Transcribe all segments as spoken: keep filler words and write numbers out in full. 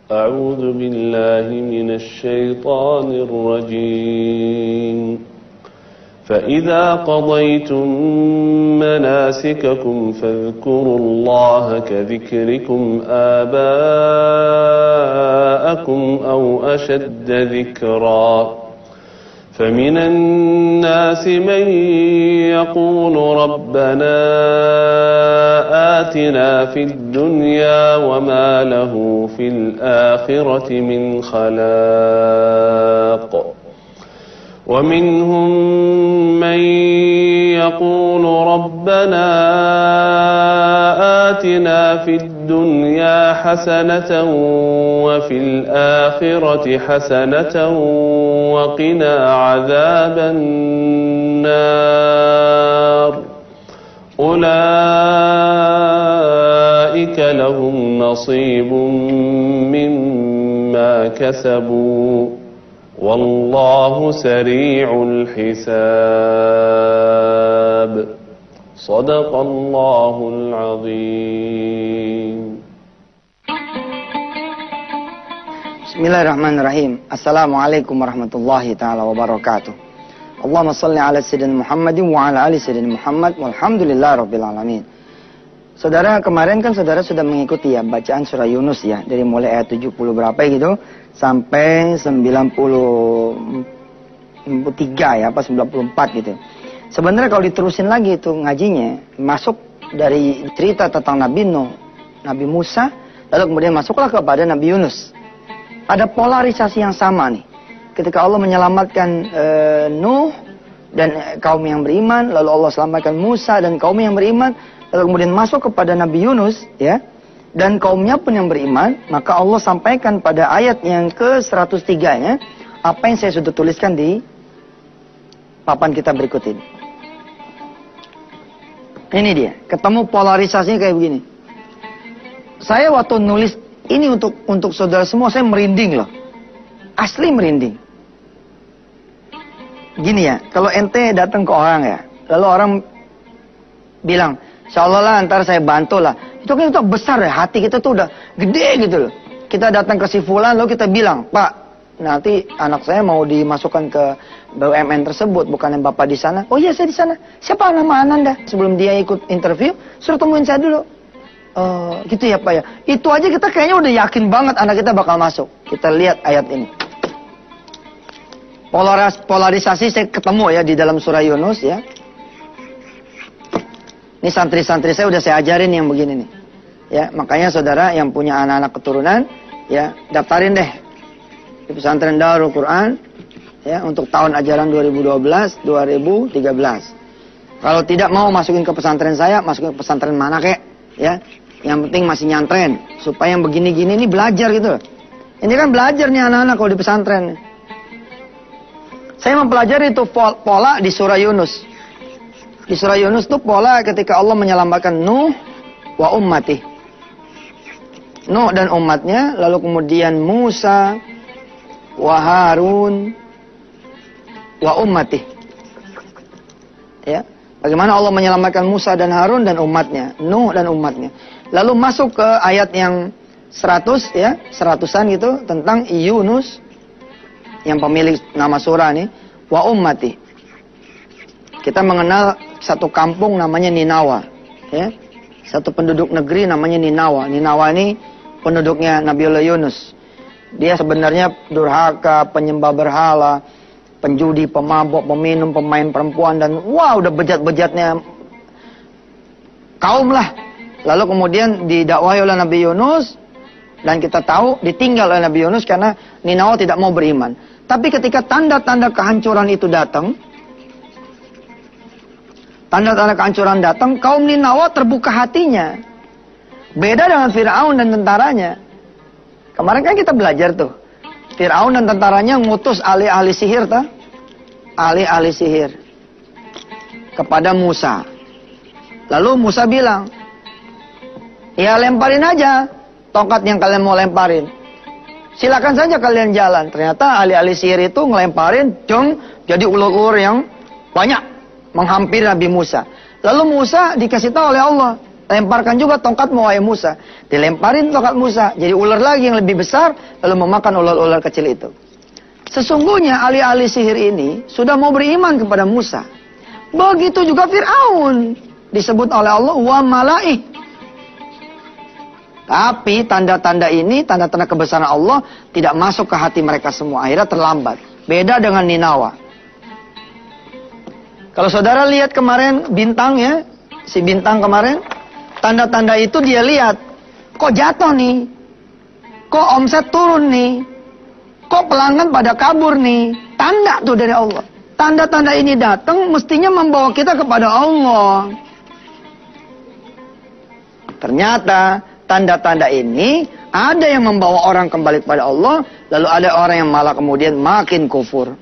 أعوذ بالله من الشيطان الرجيم فإذا قضيتم مناسككم فاذكروا الله كذكركم آباءكم أو أشد ذكرا فمن الناس من يقول ربنا آتنا في الدنيا وما له في الآخرة من خلاق ومنهم من يقول ربنا آتنا في الدنيا حسنة وفي الآخرة حسنة وقنا عذاب النار أولئك لهم نصيب مما كسبوا والله سريع الحساب صدق الله العظيم. Bismillahirrahmanirrahim. Assalamualaikum warahmatullahi taala wabarakatuh. Allahumma salli ala sayyidina Muhammadin wa ala ali sayyidina Muhammad walhamdulillahirabbil alamin. Saudara, kemarin kan saudara sudah mengikuti ya bacaan surah Yunus ya, dari mulai ayat tujuh puluh berapa gitu sampai sembilan puluh tiga ya, apa sembilan puluh empat gitu. Sebenarnya kalau diterusin lagi itu ngajinya, masuk dari cerita tentang Nabi Nuh, Nabi Musa, lalu kemudian masuklah kepada Nabi Yunus. Ada polarisasi yang sama nih. Ketika Allah menyelamatkan e, Nuh dan kaum yang beriman, lalu Allah selamatkan Musa dan kaum yang beriman, lalu kemudian masuk kepada Nabi Yunus ya, dan kaumnya pun yang beriman, maka Allah sampaikan pada ayat yang ke seratus tiga nya apa yang saya sudah tuliskan di papan kita berikut ini. Ini dia, ketemu polarisasinya kayak begini. Saya waktu nulis ini untuk untuk saudara semua, saya merinding loh. Asli merinding. Gini ya, kalau ente datang ke orang ya, lalu orang bilang, insya Allah lah ntar saya bantu lah. Itu kan itu besar ya, hati kita tuh udah gede gitu loh. Kita datang ke si fulan lalu kita bilang, Pak, nanti anak saya mau dimasukkan ke B U M N tersebut, bukan yang Bapak di sana. Oh iya saya di sana. Siapa nama Ananda? Sebelum dia ikut interview, suruh temuin saya dulu. Uh, gitu ya Pak ya. Itu aja kita kayaknya udah yakin banget anak kita bakal masuk. Kita lihat ayat ini. Polaris, polarisasi saya ketemu ya di dalam surah Yunus ya. Ini santri-santri saya udah saya ajarin yang begini nih. Ya, makanya saudara yang punya anak-anak keturunan ya, daftarin deh di pesantren Darul Quran ya untuk tahun ajaran dua ribu dua belas dua ribu tiga belas. Kalau tidak mau masukin ke pesantren saya, masukin ke pesantren mana kek ya. Yang penting masih nyantren supaya yang begini-gini ini belajar gitu. Ini kan belajar nih anak-anak kalau di pesantren. Saya mempelajari itu pola di surah Yunus. Di surah Yunus itu pola ketika Allah menyelamatkan Nuh wa ummati. Nuh dan umatnya, lalu kemudian Musa wa Harun wa ummati. Ya, bagaimana Allah menyelamatkan Musa dan Harun dan umatnya, Nuh dan umatnya. Lalu masuk ke ayat yang seratus ya, seratusan gitu tentang Yunus yang pemilik nama surah nih, wa ummati. Kita mengenal satu kampung namanya Ninawa, ya. Satu penduduk negeri namanya Ninawa. Ninawa ini penduduknya Nabiullah Yunus. Dia sebenarnya durhaka, penyembah berhala, penjudi, pemabok, peminum, pemain perempuan, dan wah udah bejat-bejatnya kaum lah. Lalu kemudian didakwahi oleh Nabi Yunus, dan kita tahu ditinggal oleh Nabi Yunus karena Ninawa tidak mau beriman. Tapi ketika tanda-tanda kehancuran itu datang, tanda-tanda kehancuran datang, kaum Ninawa terbuka hatinya. Beda dengan Fir'aun dan tentaranya. Kemarin kan kita belajar tuh, Fir'aun dan tentaranya ngutus ahli-ahli sihir tuh, ahli-ahli sihir kepada Musa. Lalu Musa bilang, ya lemparin aja tongkat yang kalian mau lemparin. Silakan saja kalian jalan. Ternyata ahli-ahli sihir itu ngelemparin, dong, jadi ulur-ulur yang banyak menghampiri Nabi Musa. Lalu Musa dikasih tahu oleh Allah, lemparkan juga tongkatmu wahai Musa. Dilemparin tongkat Musa, jadi ular lagi yang lebih besar, lalu memakan ular-ular kecil itu. Sesungguhnya ahli-ahli sihir ini sudah mau beriman kepada Musa. Begitu juga Fir'aun, disebut oleh Allah wa malaih. Tapi tanda-tanda ini, tanda-tanda kebesaran Allah tidak masuk ke hati mereka semua. Akhirnya terlambat. Beda dengan Ninawa. Kalau saudara lihat kemarin bintang ya, si bintang kemarin, tanda-tanda itu dia lihat. Kok jatuh nih? Kok omset turun nih? Kok pelanggan pada kabur nih? Tanda tuh dari Allah. Tanda-tanda ini datang mestinya membawa kita kepada Allah. Ternyata tanda-tanda ini ada yang membawa orang kembali kepada Allah, lalu ada orang yang malah kemudian makin kufur.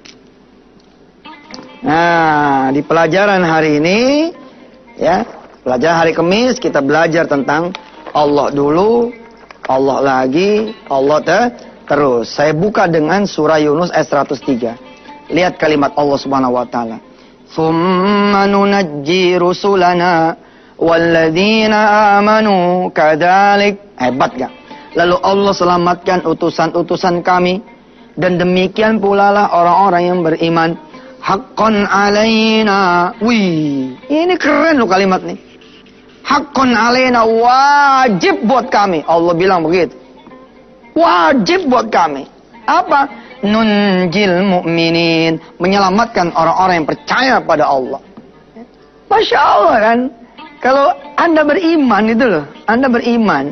Nah, di pelajaran hari ini, ya, pelajaran hari Kamis kita belajar tentang Allah dulu, Allah lagi, Allah te terus. Saya buka dengan surah Yunus ayat seratus tiga. Lihat kalimat Allah Subhanahu wa taala. "Tsumma nunajji rusulana walladzina amanu kadzalik." Hebat gak? Lalu Allah selamatkan utusan-utusan kami, dan demikian pula lah orang-orang yang beriman. Haqqan alaina. Wih, ini keren loh kalimat nih. Haqqan alaina, wajib buat kami. Allah bilang begitu. Wajib buat kami. Apa? Nunjil mu'minin, menyelamatkan orang-orang yang percaya pada Allah. Masya Allah kan? Kalau Anda beriman itu loh, Anda beriman,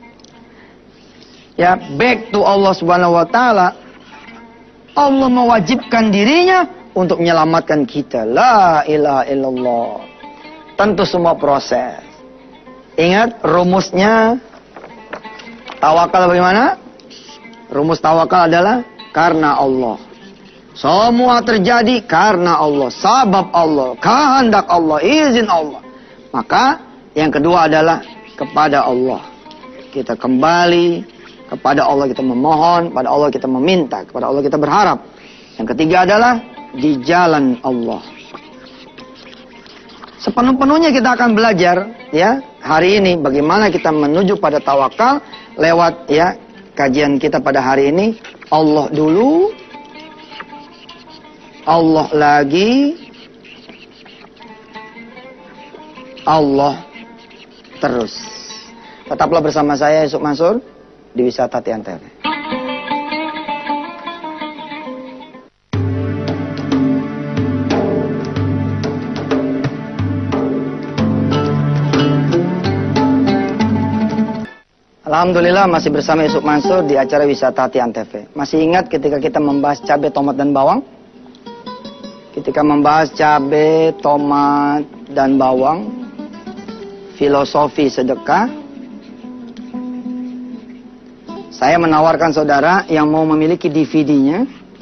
ya back to Allah Subhanahu wa taala, Allah mewajibkan dirinya untuk menyelamatkan kita. La ilaha illallah. Tentu semua proses. Ingat rumusnya tawakal bagaimana? Rumus tawakal adalah karena Allah. Semua terjadi karena Allah, sabab Allah, kehendak Allah, izin Allah. Maka yang kedua adalah kepada Allah. Kita kembali kepada Allah, kita memohon, pada Allah kita meminta, kepada Allah kita berharap. Yang ketiga adalah di jalan Allah. Sepenuh-penuhnya kita akan belajar ya hari ini bagaimana kita menuju pada tawakal lewat ya kajian kita pada hari ini. Allah dulu, Allah lagi, Allah terus. Tetaplah bersama saya Yusuf Mansur di Wisata Tian T V. Alhamdulillah masih bersama Yusuf Mansur di acara Wisata Tian T V. Masih ingat ketika kita membahas cabai, tomat, dan bawang? Ketika membahas cabai, tomat, dan bawang, filosofi sedekah, saya menawarkan saudara yang mau memiliki D V D-nya,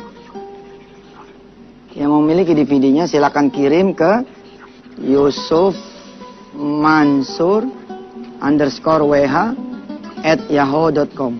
yang mau memiliki D V D-nya silakan kirim ke Yusuf Mansur underscore W H at yahoo dot com.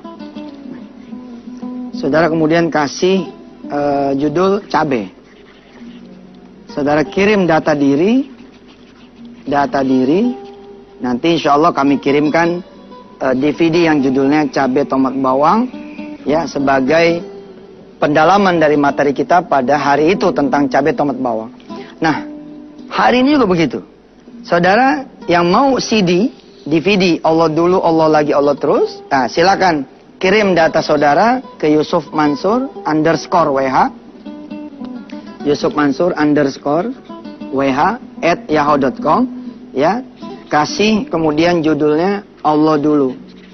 Saudara kemudian kasih uh, judul cabe. Saudara kirim data diri, data diri. Nanti insya Allah kami kirimkan uh, D V D yang judulnya cabe, tomat, bawang, ya sebagai pendalaman dari materi kita pada hari itu tentang cabe, tomat, bawang. Nah, hari ini juga begitu. Saudara yang mau C D, D V D Allah dulu, Allah lagi, Allah terus. Nah, silakan kirim data saudara ke Yusuf Mansur underscore W H, Yusuf Mansur underscore W H at yahoo dot com. Ya, kasih kemudian judulnya Allah dulu,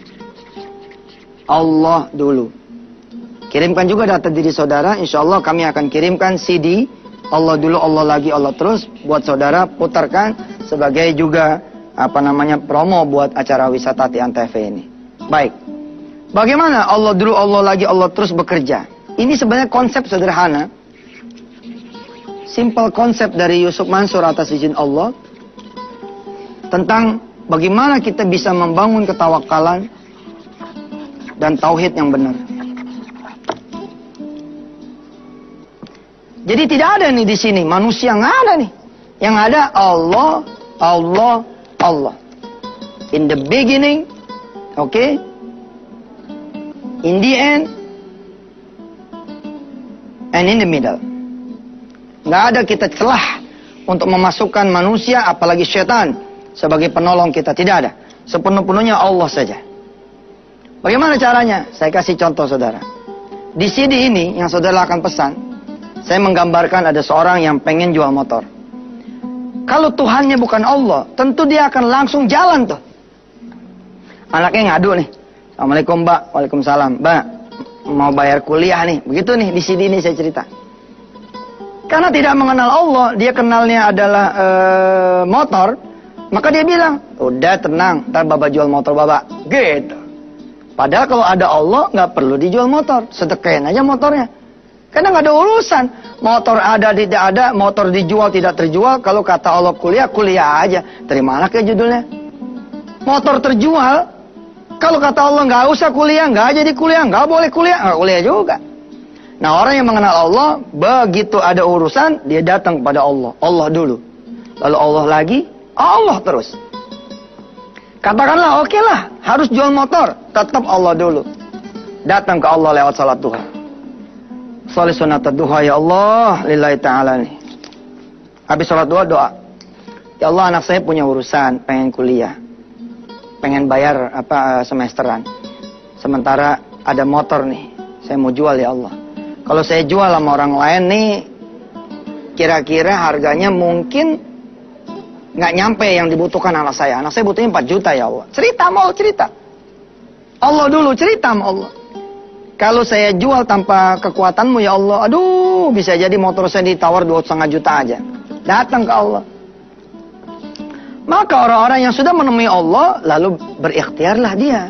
Allah dulu. Kirimkan juga data diri saudara. Insya Allah kami akan kirimkan C D Allah dulu, Allah lagi, Allah terus buat saudara putarkan sebagai juga apa namanya promo buat acara Wisata Tian T V ini. Baik. Bagaimana Allah dulu, Allah lagi, Allah terus bekerja? Ini sebenarnya konsep sederhana. Simple konsep dari Yusuf Mansur atas izin Allah. Tentang bagaimana kita bisa membangun ketawakalan dan tauhid yang benar. Jadi tidak ada nih di sini manusia, nggak ada nih. Yang ada Allah, Allah, Allah. In the beginning, oke, okay? In the end, and in the middle. Nggak ada kita celah untuk memasukkan manusia, apalagi setan, sebagai penolong kita. Tidak ada. Sepenuh-penuhnya Allah saja. Bagaimana caranya? Saya kasih contoh saudara. Di C D ini yang saudara akan pesan, saya menggambarkan ada seorang yang pengen jual motor. Kalau Tuhannya bukan Allah, tentu dia akan langsung jalan tuh. Anaknya ngadu nih. Assalamualaikum Mbak. Waalaikumsalam. Mbak, mau bayar kuliah nih. Begitu nih di C D ini saya cerita. Karena tidak mengenal Allah, dia kenalnya adalah ee, motor, maka dia bilang, udah tenang, ntar Bapak jual motor Bapak. Gitu. Padahal kalau ada Allah, nggak perlu dijual motor. Sedekahin aja motornya. Karena nggak ada urusan. Motor ada, tidak ada, motor dijual, tidak terjual. Kalau kata Allah kuliah, kuliah aja. Terimalah ke judulnya. Motor terjual, kalau kata Allah nggak usah kuliah, nggak jadi kuliah, nggak boleh kuliah, nggak kuliah juga. Nah orang yang mengenal Allah, begitu ada urusan, dia datang kepada Allah. Allah dulu. Lalu Allah lagi, Allah terus. Katakanlah, oke okay lah, harus jual motor. Tetap Allah dulu. Datang ke Allah lewat salat duha. Salat sunat duha, ya Allah, lillahi ta'ala nih. Habis salat duha, doa. Ya Allah, anak saya punya urusan, pengen kuliah. Pengen bayar apa semesteran. Sementara ada motor nih, saya mau jual ya Allah. Kalau saya jual sama orang lain nih, kira-kira harganya mungkin nggak nyampe yang dibutuhkan anak saya. Anak saya butuhnya empat juta ya Allah. Cerita mau cerita. Allah dulu cerita sama Allah. Kalau saya jual tanpa kekuatanmu ya Allah, aduh bisa jadi motor saya ditawar dua setengah juta aja. Datang ke Allah. Maka orang-orang yang sudah menemui Allah, lalu berikhtiarlah dia.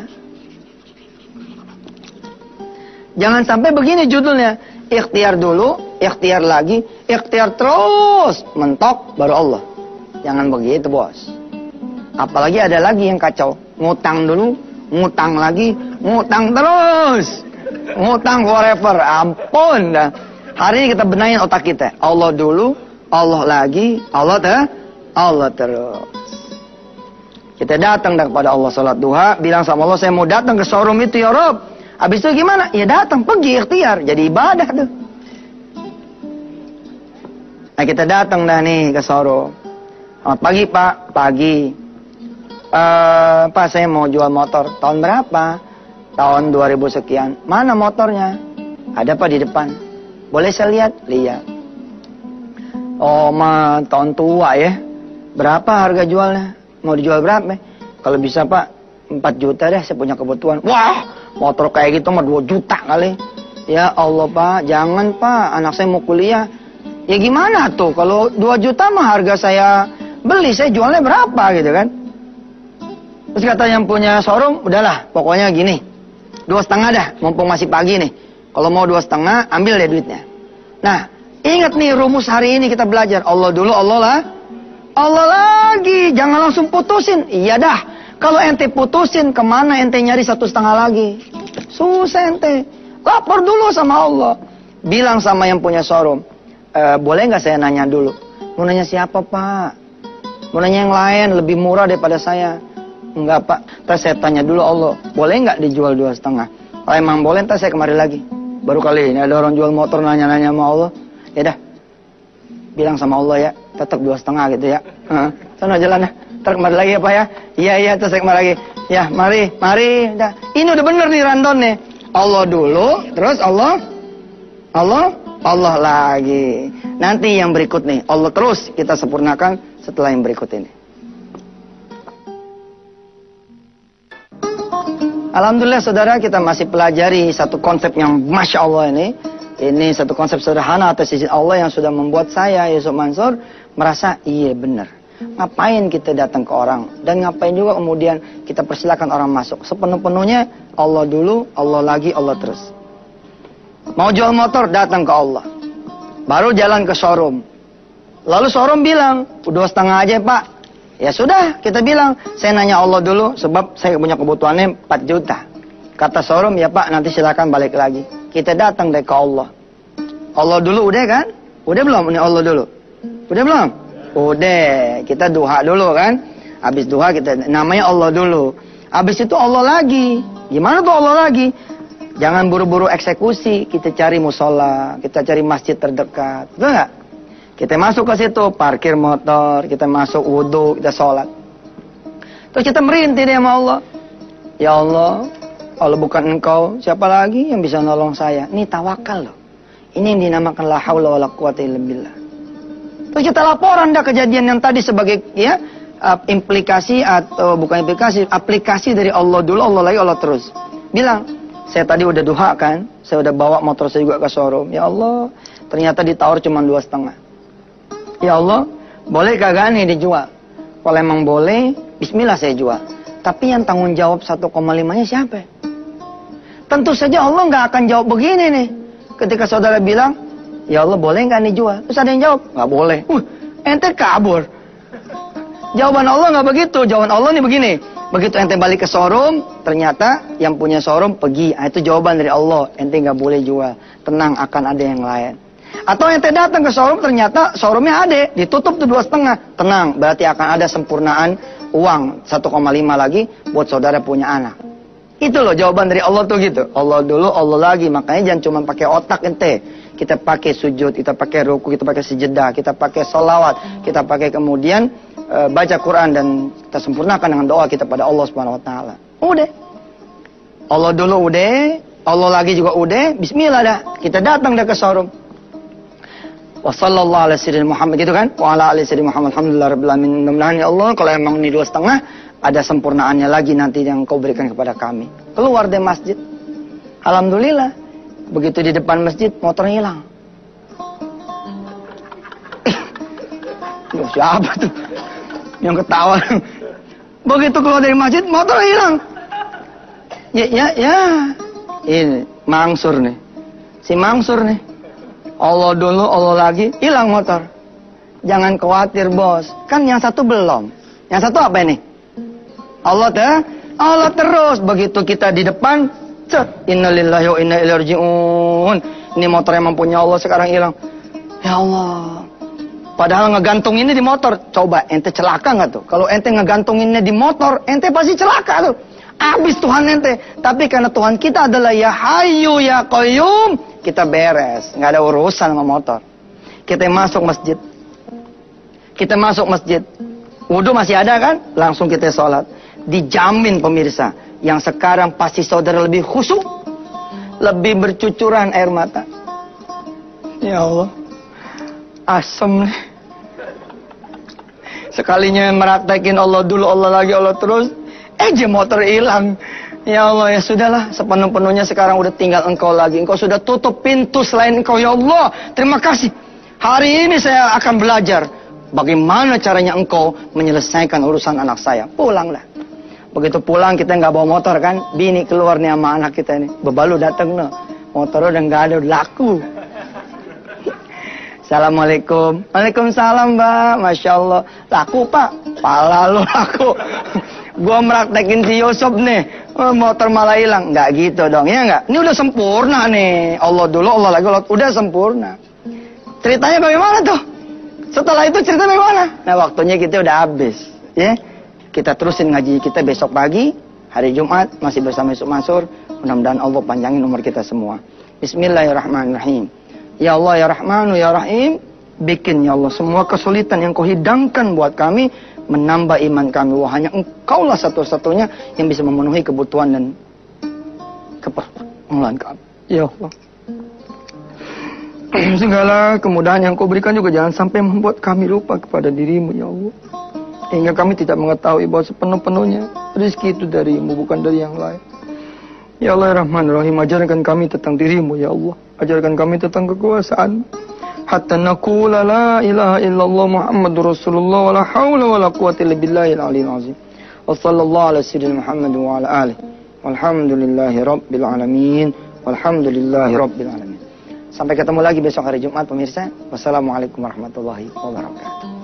Jangan sampai begini judulnya. Ikhtiar dulu, ikhtiar lagi, ikhtiar terus. Mentok, baru Allah. Jangan begitu bos. Apalagi ada lagi yang kacau. Ngutang dulu, ngutang lagi, ngutang terus. Ngutang forever. Ampun dah. Hari ini kita benahin otak kita. Allah dulu, Allah lagi, Allah ter, Allah terus. Kita datang kepada Allah salat duha, bilang sama Allah, saya mau datang ke showroom itu ya Rob. Habis itu gimana? Ya datang, pergi ikhtiar, jadi ibadah tuh. Nah kita datang dah nih ke showroom. Selamat pagi Pak, pagi. Uh, Pak saya mau jual motor. Tahun berapa? Tahun dua ribu sekian. Mana motornya? Ada Pak di depan. Boleh saya lihat? Lihat. Oh mah tahun tua ya. Berapa harga jualnya? Mau dijual berapa? Kalau bisa Pak, empat juta deh, saya punya kebutuhan. Wah, motor kayak gitu mah dua juta kali. Ya Allah Pak, jangan Pak, anak saya mau kuliah. Ya gimana tuh, kalau dua juta mah harga saya beli, saya jualnya berapa gitu kan. Terus kata yang punya showroom, udahlah, pokoknya gini. Dua setengah dah, mumpung masih pagi nih. Kalau mau dua setengah, ambil deh duitnya. Nah, ingat nih rumus hari ini kita belajar. Allah dulu, Allah lah. Allah lagi, jangan langsung putusin. Iya dah, kalau ente putusin, kemana ente nyari satu setengah lagi? Susah ente. Lapor dulu sama Allah. Bilang sama yang punya showroom, e, boleh nggak saya nanya dulu? Mau nanya siapa Pak? Mau nanya yang lain, lebih murah daripada saya. Enggak Pak, ntar saya tanya dulu Allah, boleh nggak dijual dua setengah? Kalau emang boleh, ntar saya kemari lagi. Baru kali ini ada orang jual motor nanya-nanya sama Allah. Ya dah, bilang sama Allah ya, tetap dua setengah gitu ya. Sana jalan ya, ntar kemari lagi ya Pak ya. Iya iya, terus saya kemari lagi. Ya mari, mari. Dah. Ini udah bener nih randon nih. Allah dulu, terus Allah, Allah, Allah lagi. Nanti yang berikut nih, Allah terus kita sempurnakan setelah yang berikut ini. Alhamdulillah saudara, kita masih pelajari satu konsep yang Masya Allah ini. Ini satu konsep sederhana atas izin Allah yang sudah membuat saya, Yusuf Mansur, merasa iya benar. Ngapain kita datang ke orang? Dan ngapain juga kemudian kita persilakan orang masuk? Sepenuh-penuhnya Allah dulu, Allah lagi, Allah terus. Mau jual motor, datang ke Allah. Baru jalan ke showroom. Lalu showroom bilang, dua setengah aja Pak. Ya sudah, kita bilang, saya nanya Allah dulu, sebab saya punya kebutuhannya empat juta. Kata showroom, ya Pak, nanti silakan balik lagi. Kita datang deh ke Allah. Allah dulu udah kan? Udah belum? Ini Allah dulu. Udah belum? Udah. Kita duha dulu kan? Habis duha kita, namanya Allah dulu. Habis itu Allah lagi. Gimana tuh Allah lagi? Jangan buru-buru eksekusi. Kita cari musola, kita cari masjid terdekat. Betul nggak? Kita masuk ke situ, parkir motor, kita masuk wudhu, kita sholat. Terus kita merintih deh sama Allah. Ya Allah, kalau bukan engkau, siapa lagi yang bisa nolong saya? Ini tawakal loh. Ini yang dinamakan la haula wala quwata illa billah. Terus kita laporan dah kejadian yang tadi sebagai ya implikasi atau bukan implikasi, aplikasi dari Allah dulu, Allah lagi, Allah terus. Bilang, saya tadi udah duha kan, saya udah bawa motor saya juga ke showroom. Ya Allah, ternyata ditawar cuma dua setengah. Ya Allah, boleh kagak nih dijual? Kalau emang boleh, bismillah saya jual. Tapi yang tanggung jawab satu koma lima-nya siapa? Tentu saja Allah nggak akan jawab begini nih. Ketika saudara bilang, ya Allah boleh nggak dijual? Terus ada yang jawab, nggak boleh. Uh, ente kabur. Jawaban Allah nggak begitu. Jawaban Allah nih begini. Begitu ente balik ke showroom, ternyata yang punya showroom pergi. Nah, itu jawaban dari Allah. Ente nggak boleh jual. Tenang, akan ada yang lain. Atau ente datang ke showroom, ternyata showroomnya ada, ditutup tuh dua setengah. Tenang, berarti akan ada sempurnaan uang satu koma lima lagi buat saudara punya anak. Itu loh jawaban dari Allah tuh gitu. Allah dulu, Allah lagi. Makanya jangan cuma pakai otak ente. Kita pakai sujud, kita pakai ruku, kita pakai sejedah, kita pakai sholawat, kita pakai kemudian uh, baca Quran dan kita sempurnakan dengan doa kita pada Allah Subhanahu Wa Taala. Udah. Allah dulu udah, Allah lagi juga udah. Bismillah dah. Kita datang dah ke showroom. Wassallallahu ala sayyidina Muhammad gitu kan? Wa ala ali sayyidina Muhammad. Alhamdulillah rabbil alamin. Mudah-mudahan ya Allah kalau emang ini dua setengah ada sempurnaannya lagi nanti yang kau berikan kepada kami. Keluar dari masjid. Alhamdulillah. Begitu di depan masjid motornya hilang. Loh, siapa tuh yang ketawa? Begitu keluar dari masjid motornya hilang. Ya ya ya. Ini Mangsur nih. Si Mangsur nih. Allah dulu, Allah lagi, hilang motor. Jangan khawatir bos, kan yang satu belum. Yang satu apa ini? Allah teh, Allah terus. Begitu kita di depan, cet, innalillahi wa inna ilaihi raji'un. Ini motor yang mempunyai Allah sekarang hilang. Ya Allah. Padahal ngegantung ini di motor. Coba ente celaka nggak tuh? Kalau ente ngegantunginnya di motor, ente pasti celaka tuh. Habis Tuhan ente. Tapi karena Tuhan kita adalah ya Hayyu ya Qayyum, kita beres, nggak ada urusan sama motor. Kita masuk masjid, kita masuk masjid, wudhu masih ada kan? Langsung kita sholat. Dijamin pemirsa, yang sekarang pasti saudara lebih khusyuk, lebih bercucuran air mata. Ya Allah, asem nih. Sekalinya meraktekin Allah dulu, Allah lagi, Allah terus, eh je motor hilang. Ya Allah, ya sudahlah, sepenuh-penuhnya sekarang udah tinggal engkau lagi. Engkau sudah tutup pintu selain engkau, ya Allah. Terima kasih. Hari ini saya akan belajar bagaimana caranya engkau menyelesaikan urusan anak saya. Pulanglah. Begitu pulang kita nggak bawa motor kan, bini keluar nih sama anak kita ini. Bebalu datang no, motor udah nggak ada, udah laku. Assalamualaikum. Waalaikumsalam mbak, masya Allah. Laku pak, pala lu laku. Gua meraktekin si Yusuf nih, oh, motor malah hilang. Nggak gitu dong, ya nggak? Ini udah sempurna nih. Allah dulu, Allah lagi, Allah udah sempurna. Ceritanya bagaimana tuh? Setelah itu cerita bagaimana? Nah waktunya kita udah habis, ya. Kita terusin ngaji kita besok pagi, hari Jumat masih bersama Yusuf Mansur. Mudah-mudahan Allah panjangin umur kita semua. Bismillahirrahmanirrahim. Ya Allah ya Rahmanu ya Rahim, bikin ya Allah semua kesulitan yang kau hidangkan buat kami, menambah iman kami. Wah, hanya engkaulah satu-satunya yang bisa memenuhi kebutuhan dan keperluan kami. Ya Allah. Segala kemudahan yang kau berikan juga jangan sampai membuat kami lupa kepada dirimu ya Allah. Hingga kami tidak mengetahui bahwa sepenuh-penuhnya rezeki itu darimu, bukan dari yang lain. Ya Allah ya Rahman Rahim, ajarkan kami tentang dirimu ya Allah. Ajarkan kami tentang kekuasaan. Hatta naqula la ilaha illallah Muhammadur Rasulullah wa la hawla wa la quwwata illa billahil aliyyil azim. Wa sallallahu ala sayyidina Muhammad wa ala alihi. Walhamdulillahi rabbil alamin. Walhamdulillahi rabbil alamin. Sampai ketemu lagi besok hari Jumat pemirsa. Wassalamualaikum warahmatullahi wabarakatuh.